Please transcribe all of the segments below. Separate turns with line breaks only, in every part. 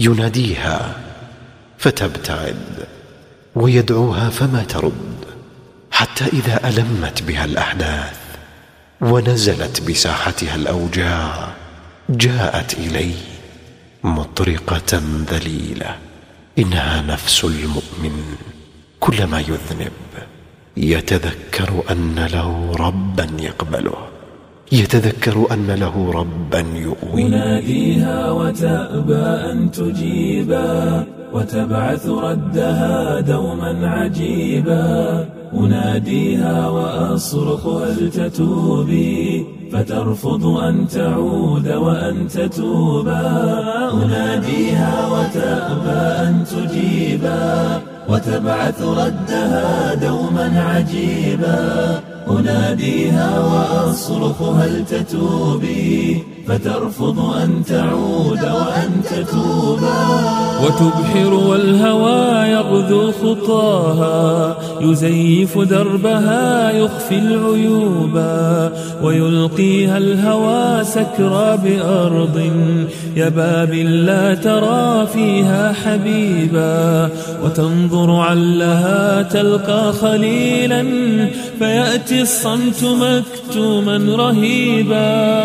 يناديها فتبتعد، ويدعوها فما ترد، حتى إذا ألمت بها الأحداث ونزلت بساحتها الأوجاع جاءت إليه مطرقة ذليلة. إنها نفس المؤمن كلما يذنب يتذكر أن له ربا يقبله، يتذكر أن له ربا يؤويه.
أناديها وتأبى أن تجيبا، وتبعث ردها دوما عجيبا. أناديها وأصرخ هل تتوبي، فترفض أن تعود وأن تتوبا. أناديها وتأبى أن تجيبا، وتبعث ردها دوما عجيبا. أناديها وأصرخ هل تتوبي، فترفض أن تعود وأن تتوبا. وتبحر والهوى يغدو خطاها، يزيف دربها يخفي العيوبا. ويلقيها الهوى سكرى بأرض يباب لا ترى فيها حبيبا. وتنظر علها تلقى خليلا، فيأتي الصمت مكتوما رهيبا.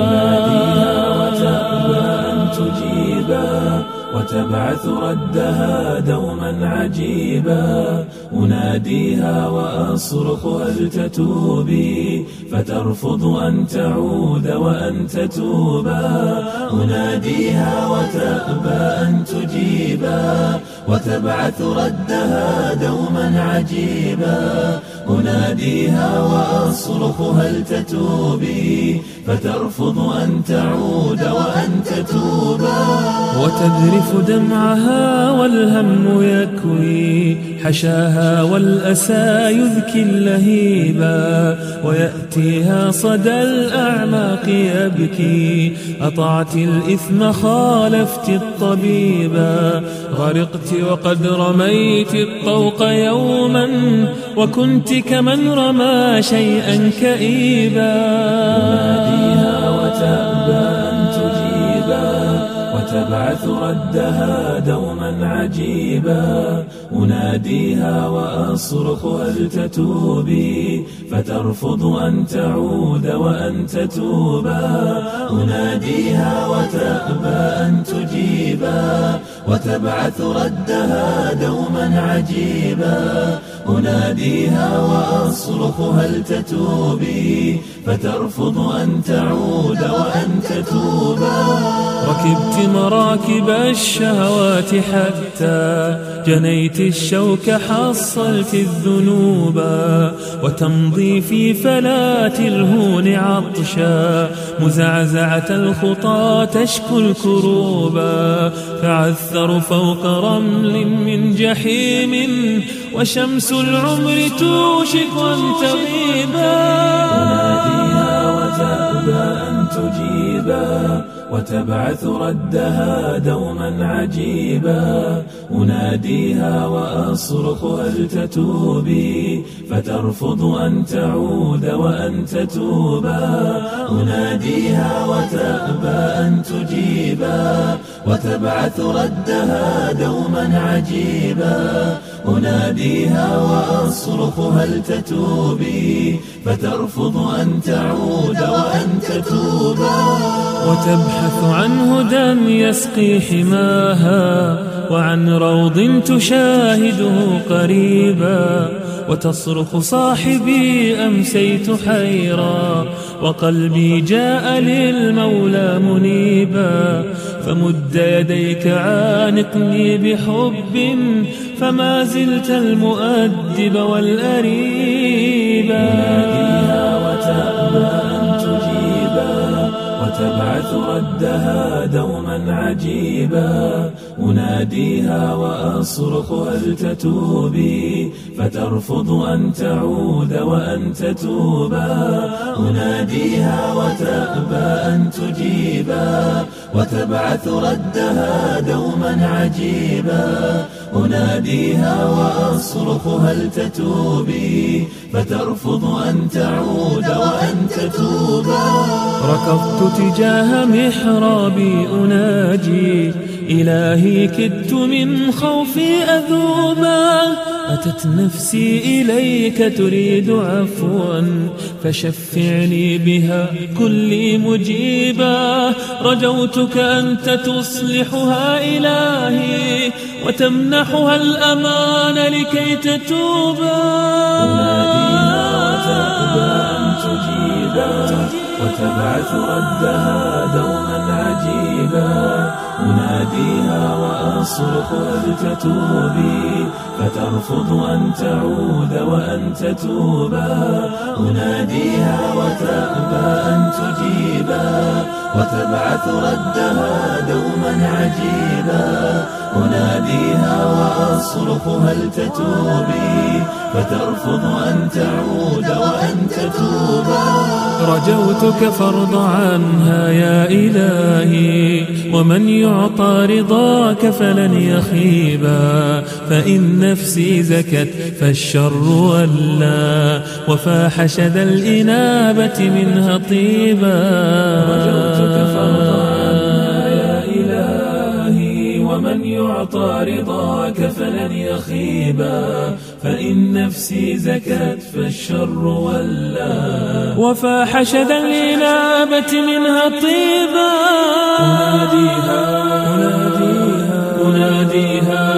وتأبى أن تجيبا، وتبعث ردها دوما عجيبا. أناديها وأصرخ هل تتوبي، فترفض أن تعود وأن تتوبا. أناديها وتأبى أن تجيبا، وتبعث ردها دوما عجيبا. أناديها وأصرخ هل تتوبي، فترفض أن تعود وأن تتوبا. وتذرف دمعها والهم يكوي حشاها، والأسى يذكي اللهيبا. ويأتيها صدى الأعماق يبكي، أطعت الإثم خالفت الطبيبا. غرقت وقد رميت الطوق يوما، وكنت كمن رمى شيئا كئيبا. أناديها وتأبى أن تجيبا، وتبعث ردها دوما عجيبا. أناديها وأصرخ هل تتوبي، فترفض أن تعود وأن تتوبا. أناديها وتأبى أن تجيبا، وتبعث ردها دوما عجيبا. أناديها وأصرخ هل تتوبي، فترفض أن تعود وأن تتوبا. ركبت مراكب الشهوات حتى جنيت الشوك، حصلت الذنوبا. وتمضي في فلات الهون عطشا، مزعزعة الخطى تشكو الكروبا. فعثر فوق رمل من جحيم، وشمس العمر توشك أن تغيبا. أناديها وتأبى أن تجيبا، وتبعث ردها دوما عجيبا. أناديها وأصرخ هل تتوبي، فترفض أن تعود وأن تتوبا. أناديها وتأبى أن تجيبا، وتبعث ردها دوما عجيبا. أناديها وأصرخ هل تتوبي، فترفض أن تعود وأن تتوبا. وتبحث عن هدى يسقي حماها، وعن روض تشاهده قريبا. وتصرخ صاحبي أمسيت حيرا، وقلبي جاء للمولى منيبا. فمد يديك عانقني بحب، فما زلت المؤدب والأريبا. أناديها وتأبى أن تجيبا، وتبعث ردها دوما عجيبا. أناديها وأصرخ هل تتوبي، فترفض أن تعود وأن تتوبا. أناديها وتأبى أن تجيبا، وتبعث ردها دوما عجيبا. أناديها وأصرخ هل تتوبي، فترفض أن تعود وأن تتوبا. ركضت تجاه محرابي أناجي إلهي كدت من خوفي أذوبا أتت نفسي إليك تريد عفوا فشفعني بها كلي مجيبا رجوتك أنت تصلحها إلهي وتمنحها الأمان لكي تتوبا أناديها وتأبى أن تجيبا وتبعث ردها دوما عجيبا أناديها وأصرخ هل تتوبي فترفض أن تعود وأن تتوبا أناديها وتأبى أن تجيبا وتبعث ردها دوما عجيبا أناديها وأصرخ هل تتوبي فترفض أن تعود وأن تتوبا رجوتك فارض عنها يا إلهي ومن يعطى رضاك فلن يخيبا فإن نفسي زكت فالشر ولى وفاح شذا الإنابة منها طيبا رجوتك فارض عنها يا إلهي ومن يعطى رضاك فلن يخيبا فإن نفسي زكت فالشر ولى وفاح شذا الإنابة منها طيبا أناديها أناديها أناديها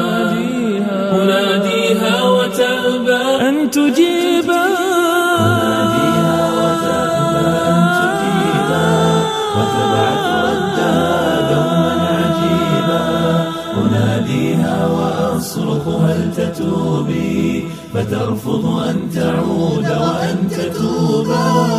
أناديها وتأبى أن تجيبا أناديها وتأبى أن تجيبا وتبعث ردها دوما عجيبا أناديها وأصرخ هل تتوبي فترفض أن تعود وأن تتوبا